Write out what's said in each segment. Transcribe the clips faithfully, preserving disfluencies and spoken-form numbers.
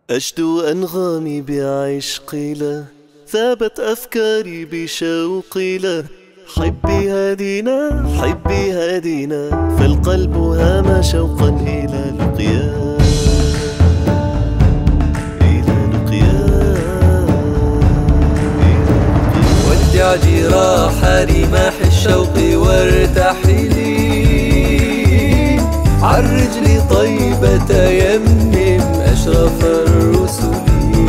أشدو أنغامي بعشقي له، ثابت أفكاري بشوقي له. حبي هدينا حبي هدينا، فالقلب هام شوقا إلى لقياه إلى لقياه. ودع جراح رماح الشوق وارتحلي، عالرجل طيبة يمم أشرف الرسل.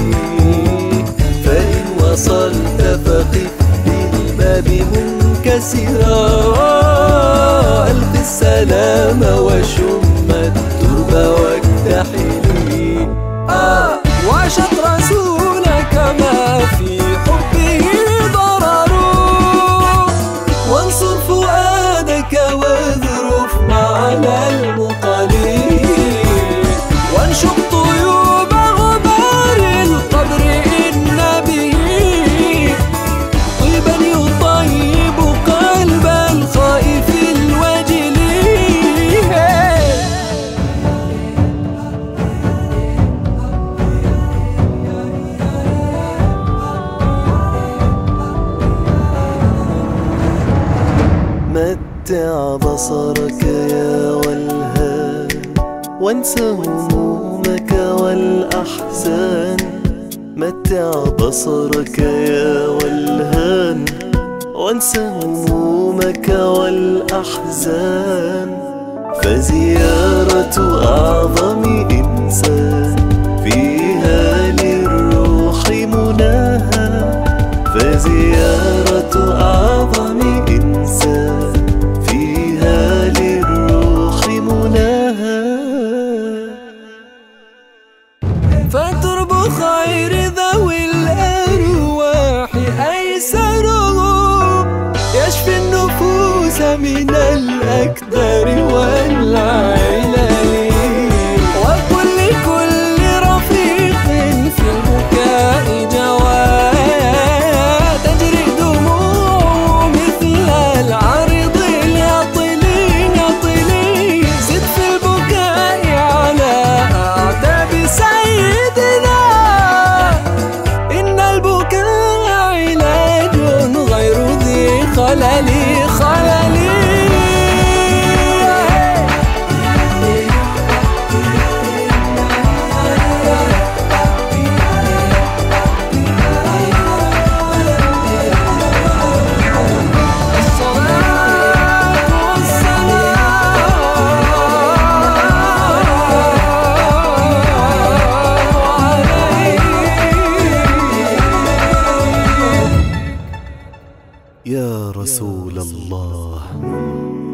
فإن وصلت فقف بالباب منكسرا، ألق السلام وشم الترب واكتحلي. آه وعشت رسولك ما في حبه ضرر، وانصر فؤادك واذرف معنى المقالين، وانشق طيوب غبار القبر إن به طيبا يطيب قلب الخائف الوجل. متع بصرك يا والهان، وانسى همومك والأحزان. متع بصرك يا والهان، وانسى همومك والأحزان. فزيارة أعظم إنسان فيها للروح مناها، فزيارة أعظم إنسان فيها للروح مناها. فترب خير ذوي الأرواح أيسرهم، يشفي النفوس من الأكدار والعلل. وكل كل رفيق في البكاء جواد، تجري دموع مثل العرض اليطلي يطلي. زد في البكاء على أعتاب سيدنا، إن البكاء علاج غير ذي خلل خلل. يا رسول الله